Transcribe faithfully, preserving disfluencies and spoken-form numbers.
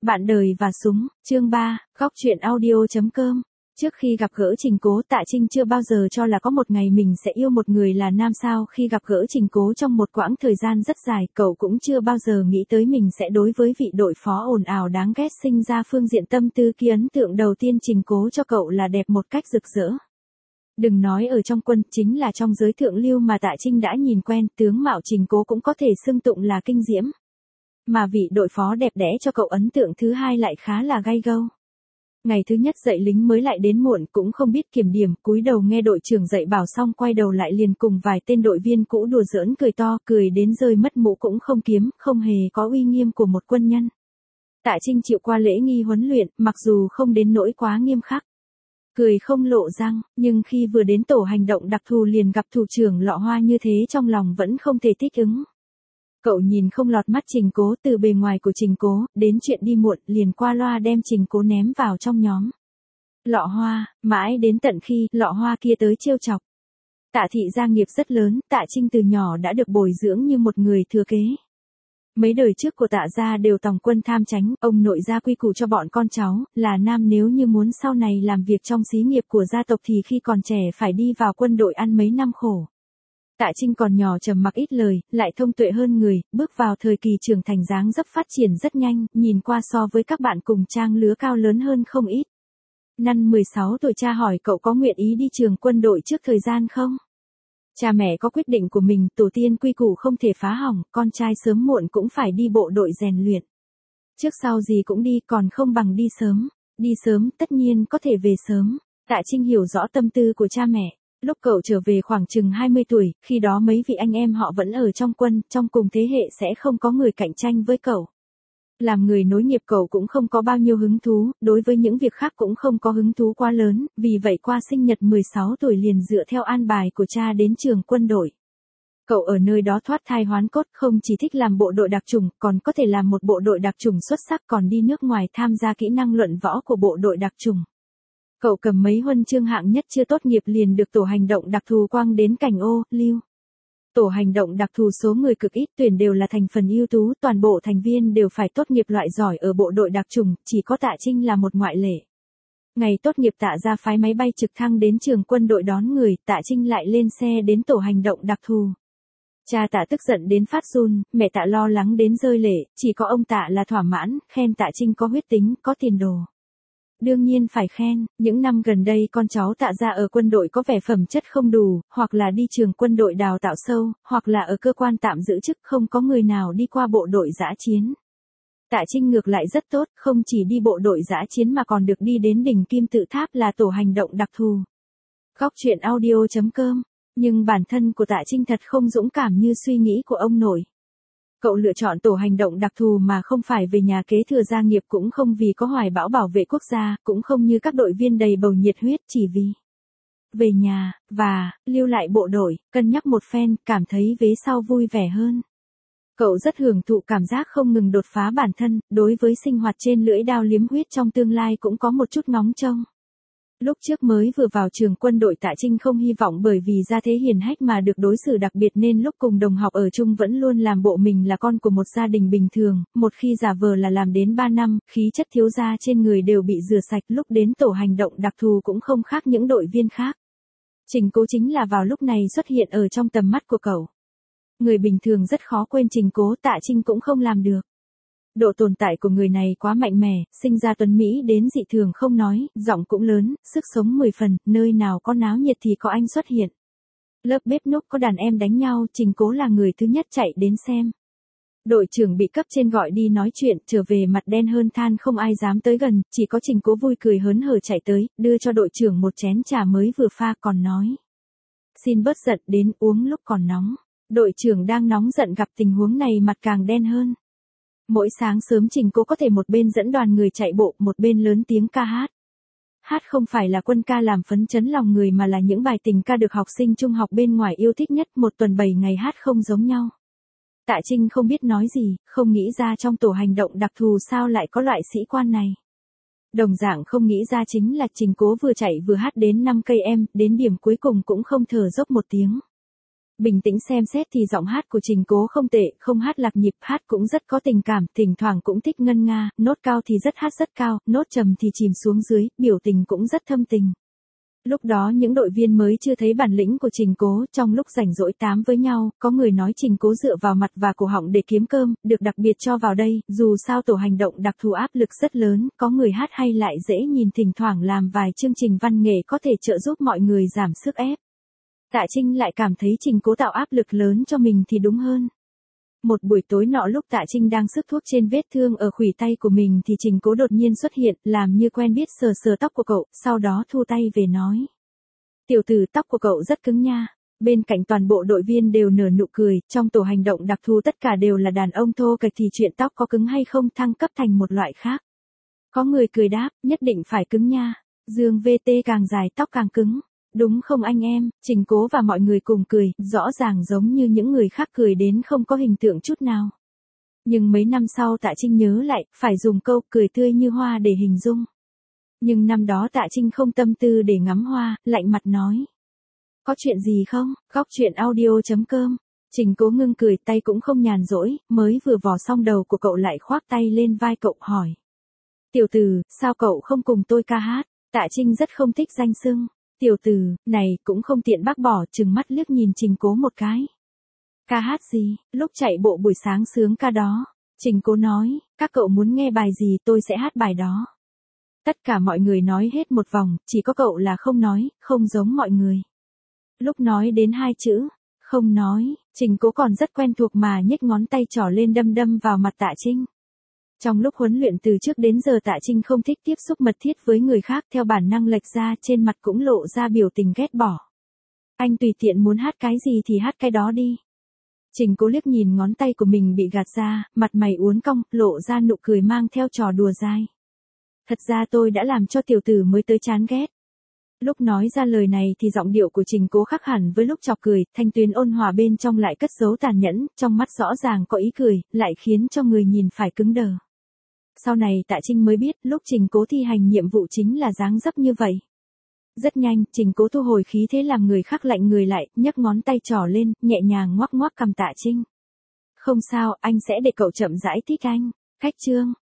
Bạn đời và súng, chương ba, góc truyện audio chấm com. Trước khi gặp gỡ Trình Cố, Tạ Trinh chưa bao giờ cho là có một ngày mình sẽ yêu một người là nam sao. Khi gặp gỡ Trình Cố trong một quãng thời gian rất dài, cậu cũng chưa bao giờ nghĩ tới mình sẽ đối với vị đội phó ồn ào đáng ghét sinh ra phương diện tâm tư kia. Ấn tượng đầu tiên Trình Cố cho cậu là đẹp một cách rực rỡ. Đừng nói ở trong quân, chính là trong giới thượng lưu mà Tạ Trinh đã nhìn quen, tướng mạo Trình Cố cũng có thể xưng tụng là kinh diễm. Mà vị đội phó đẹp đẽ cho cậu ấn tượng thứ hai lại khá là gay gâu. Ngày thứ nhất dạy lính mới lại đến muộn, cũng không biết kiểm điểm, cúi đầu nghe đội trưởng dạy bảo xong quay đầu lại liền cùng vài tên đội viên cũ đùa giỡn cười to, cười đến rơi mất mũ cũng không kiếm, không hề có uy nghiêm của một quân nhân. Tạ Trinh chịu qua lễ nghi huấn luyện, mặc dù không đến nỗi quá nghiêm khắc. Cười không lộ răng, nhưng khi vừa đến tổ hành động đặc thù liền gặp thủ trưởng Lọ Hoa như thế trong lòng vẫn không thể thích ứng. Cậu nhìn không lọt mắt Trình Cố, từ bề ngoài của Trình Cố, đến chuyện đi muộn, liền qua loa đem Trình Cố ném vào trong nhóm. Lọ Hoa, mãi đến tận khi Lọ Hoa kia tới trêu chọc. Tạ thị gia nghiệp rất lớn, Tạ Trinh từ nhỏ đã được bồi dưỡng như một người thừa kế. Mấy đời trước của Tạ gia đều tòng quân tham chánh, ông nội gia quy củ cho bọn con cháu, là nam nếu như muốn sau này làm việc trong xí nghiệp của gia tộc thì khi còn trẻ phải đi vào quân đội ăn mấy năm khổ. Tạ Trinh còn nhỏ trầm mặc ít lời, lại thông tuệ hơn người, bước vào thời kỳ trưởng thành dáng dấp phát triển rất nhanh, nhìn qua so với các bạn cùng trang lứa cao lớn hơn không ít. Năm mười sáu tuổi cha hỏi cậu có nguyện ý đi trường quân đội trước thời gian không? Cha mẹ có quyết định của mình, tổ tiên quy củ không thể phá hỏng, con trai sớm muộn cũng phải đi bộ đội rèn luyện. Trước sau gì cũng đi, còn không bằng đi sớm. Đi sớm tất nhiên có thể về sớm. Tạ Trinh hiểu rõ tâm tư của cha mẹ. Lúc cậu trở về khoảng chừng hai mươi tuổi, khi đó mấy vị anh em họ vẫn ở trong quân, trong cùng thế hệ sẽ không có người cạnh tranh với cậu. Làm người nối nghiệp cậu cũng không có bao nhiêu hứng thú, đối với những việc khác cũng không có hứng thú quá lớn, vì vậy qua sinh nhật mười sáu tuổi liền dựa theo an bài của cha đến trường quân đội. Cậu ở nơi đó thoát thai hoán cốt, không chỉ thích làm bộ đội đặc chủng, còn có thể làm một bộ đội đặc chủng xuất sắc, còn đi nước ngoài tham gia kỹ năng luận võ của bộ đội đặc chủng. Cậu cầm mấy huân chương hạng nhất chưa tốt nghiệp liền được tổ hành động đặc thù quăng đến cảnh ô, lưu. Tổ hành động đặc thù số người cực ít, tuyển đều là thành phần ưu tú, toàn bộ thành viên đều phải tốt nghiệp loại giỏi ở bộ đội đặc chủng, chỉ có Tạ Trinh là một ngoại lệ. Ngày tốt nghiệp Tạ ra phái máy bay trực thăng đến trường quân đội đón người, Tạ Trinh lại lên xe đến tổ hành động đặc thù. Cha Tạ tức giận đến phát run, mẹ Tạ lo lắng đến rơi lệ, chỉ có ông Tạ là thỏa mãn, khen Tạ Trinh có huyết tính, có tiền đồ. Đương nhiên phải khen, những năm gần đây con cháu Tạ gia ở quân đội có vẻ phẩm chất không đủ, hoặc là đi trường quân đội đào tạo sâu, hoặc là ở cơ quan tạm giữ chức, không có người nào đi qua bộ đội dã chiến. Tạ Trinh ngược lại rất tốt, không chỉ đi bộ đội dã chiến mà còn được đi đến đỉnh Kim Tự Tháp là tổ hành động đặc thù. Góc truyện audio chấm com. Nhưng bản thân của Tạ Trinh thật không dũng cảm như suy nghĩ của ông nội. Cậu lựa chọn tổ hành động đặc thù mà không phải về nhà kế thừa gia nghiệp, cũng không vì có hoài bão bảo vệ quốc gia, cũng không như các đội viên đầy bầu nhiệt huyết, chỉ vì về nhà, và lưu lại bộ đội, cân nhắc một phen, cảm thấy vế sau vui vẻ hơn. Cậu rất hưởng thụ cảm giác không ngừng đột phá bản thân, đối với sinh hoạt trên lưỡi đao liếm huyết trong tương lai cũng có một chút ngóng trông. Lúc trước mới vừa vào trường quân đội Tạ Trinh không hy vọng bởi vì gia thế hiền hách mà được đối xử đặc biệt nên lúc cùng đồng học ở chung vẫn luôn làm bộ mình là con của một gia đình bình thường, một khi giả vờ là làm đến ba năm, khí chất thiếu gia trên người đều bị rửa sạch, lúc đến tổ hành động đặc thù cũng không khác những đội viên khác. Trình Cố chính là vào lúc này xuất hiện ở trong tầm mắt của cậu. Người bình thường rất khó quên Trình Cố, Tạ Trinh cũng không làm được. Độ tồn tại của người này quá mạnh mẽ, sinh ra tuấn Mỹ đến dị thường không nói, giọng cũng lớn, sức sống mười phần, nơi nào có náo nhiệt thì có anh xuất hiện. Lớp bếp núc có đàn em đánh nhau, Trình Cố là người thứ nhất chạy đến xem. Đội trưởng bị cấp trên gọi đi nói chuyện, trở về mặt đen hơn than không ai dám tới gần, chỉ có Trình Cố vui cười hớn hở chạy tới, đưa cho đội trưởng một chén trà mới vừa pha còn nói. Xin bớt giận, đến uống lúc còn nóng. Đội trưởng đang nóng giận gặp tình huống này mặt càng đen hơn. Mỗi sáng sớm Trình Cố có thể một bên dẫn đoàn người chạy bộ, một bên lớn tiếng ca hát. Hát không phải là quân ca làm phấn chấn lòng người mà là những bài tình ca được học sinh trung học bên ngoài yêu thích nhất, một tuần bảy ngày hát không giống nhau. Tạ Trinh không biết nói gì, không nghĩ ra trong tổ hành động đặc thù sao lại có loại sĩ quan này. Đồng dạng không nghĩ ra chính là Trình Cố vừa chạy vừa hát đến năm cây em, đến điểm cuối cùng cũng không thở dốc một tiếng. Bình tĩnh xem xét thì giọng hát của Trình Cố không tệ, không hát lạc nhịp, hát cũng rất có tình cảm, thỉnh thoảng cũng thích ngân nga, nốt cao thì rất hát rất cao, nốt trầm thì chìm xuống dưới, biểu tình cũng rất thâm tình. Lúc đó những đội viên mới chưa thấy bản lĩnh của Trình Cố, trong lúc rảnh rỗi tám với nhau, có người nói Trình Cố dựa vào mặt và cổ họng để kiếm cơm, được đặc biệt cho vào đây, dù sao tổ hành động đặc thù áp lực rất lớn, có người hát hay lại dễ nhìn, thỉnh thoảng làm vài chương trình văn nghệ có thể trợ giúp mọi người giảm sức ép. Tạ Trinh lại cảm thấy Trình Cố tạo áp lực lớn cho mình thì đúng hơn. Một buổi tối nọ lúc Tạ Trinh đang sức thuốc trên vết thương ở khuỷu tay của mình thì Trình Cố đột nhiên xuất hiện, làm như quen biết sờ sờ tóc của cậu, sau đó thu tay về nói. Tiểu tử, tóc của cậu rất cứng nha. Bên cạnh toàn bộ đội viên đều nở nụ cười, trong tổ hành động đặc thù tất cả đều là đàn ông thô kệch thì chuyện tóc có cứng hay không thăng cấp thành một loại khác. Có người cười đáp, nhất định phải cứng nha. Dương vê tê càng dài tóc càng cứng. Đúng không anh em? Trình Cố và mọi người cùng cười, rõ ràng giống như những người khác cười đến không có hình tượng chút nào. Nhưng mấy năm sau Tạ Trinh nhớ lại, phải dùng câu cười tươi như hoa để hình dung. Nhưng năm đó Tạ Trinh không tâm tư để ngắm hoa, lạnh mặt nói. Có chuyện gì không? Góc chuyện audio chấm com. Trình Cố ngưng cười, tay cũng không nhàn rỗi, mới vừa vò xong đầu của cậu lại khoác tay lên vai cậu hỏi. Tiểu tử, sao cậu không cùng tôi ca hát? Tạ Trinh rất không thích danh xưng. Tiểu tử, này cũng không tiện bác bỏ, trừng mắt liếc nhìn Trình Cố một cái. Ca hát gì? Lúc chạy bộ buổi sáng sướng ca đó. Trình Cố nói, các cậu muốn nghe bài gì tôi sẽ hát bài đó. Tất cả mọi người nói hết một vòng, chỉ có cậu là không nói, không giống mọi người. Lúc nói đến hai chữ, không nói, Trình Cố còn rất quen thuộc mà nhếch ngón tay trỏ lên đâm đâm vào mặt Tạ Trinh. Trong lúc huấn luyện từ trước đến giờ Tạ Trinh không thích tiếp xúc mật thiết với người khác, theo bản năng lệch ra, trên mặt cũng lộ ra biểu tình ghét bỏ. Anh tùy tiện muốn hát cái gì thì hát cái đó đi. Trình Cố liếc nhìn ngón tay của mình bị gạt ra, mặt mày uốn cong, lộ ra nụ cười mang theo trò đùa dai. Thật ra tôi đã làm cho tiểu tử mới tới chán ghét. Lúc nói ra lời này thì giọng điệu của Trình Cố khác hẳn với lúc chọc cười, thanh tuyến ôn hòa bên trong lại cất giấu tàn nhẫn, trong mắt rõ ràng có ý cười, lại khiến cho người nhìn phải cứng đờ. Sau này Tạ Trinh mới biết, lúc Trình Cố thi hành nhiệm vụ chính là dáng dấp như vậy. Rất nhanh, Trình Cố thu hồi khí thế làm người khác lạnh người lại, nhấc ngón tay trỏ lên, nhẹ nhàng ngoắc ngoắc cằm Tạ Trinh. Không sao, anh sẽ để cậu chậm rãi thích anh. Cách chương.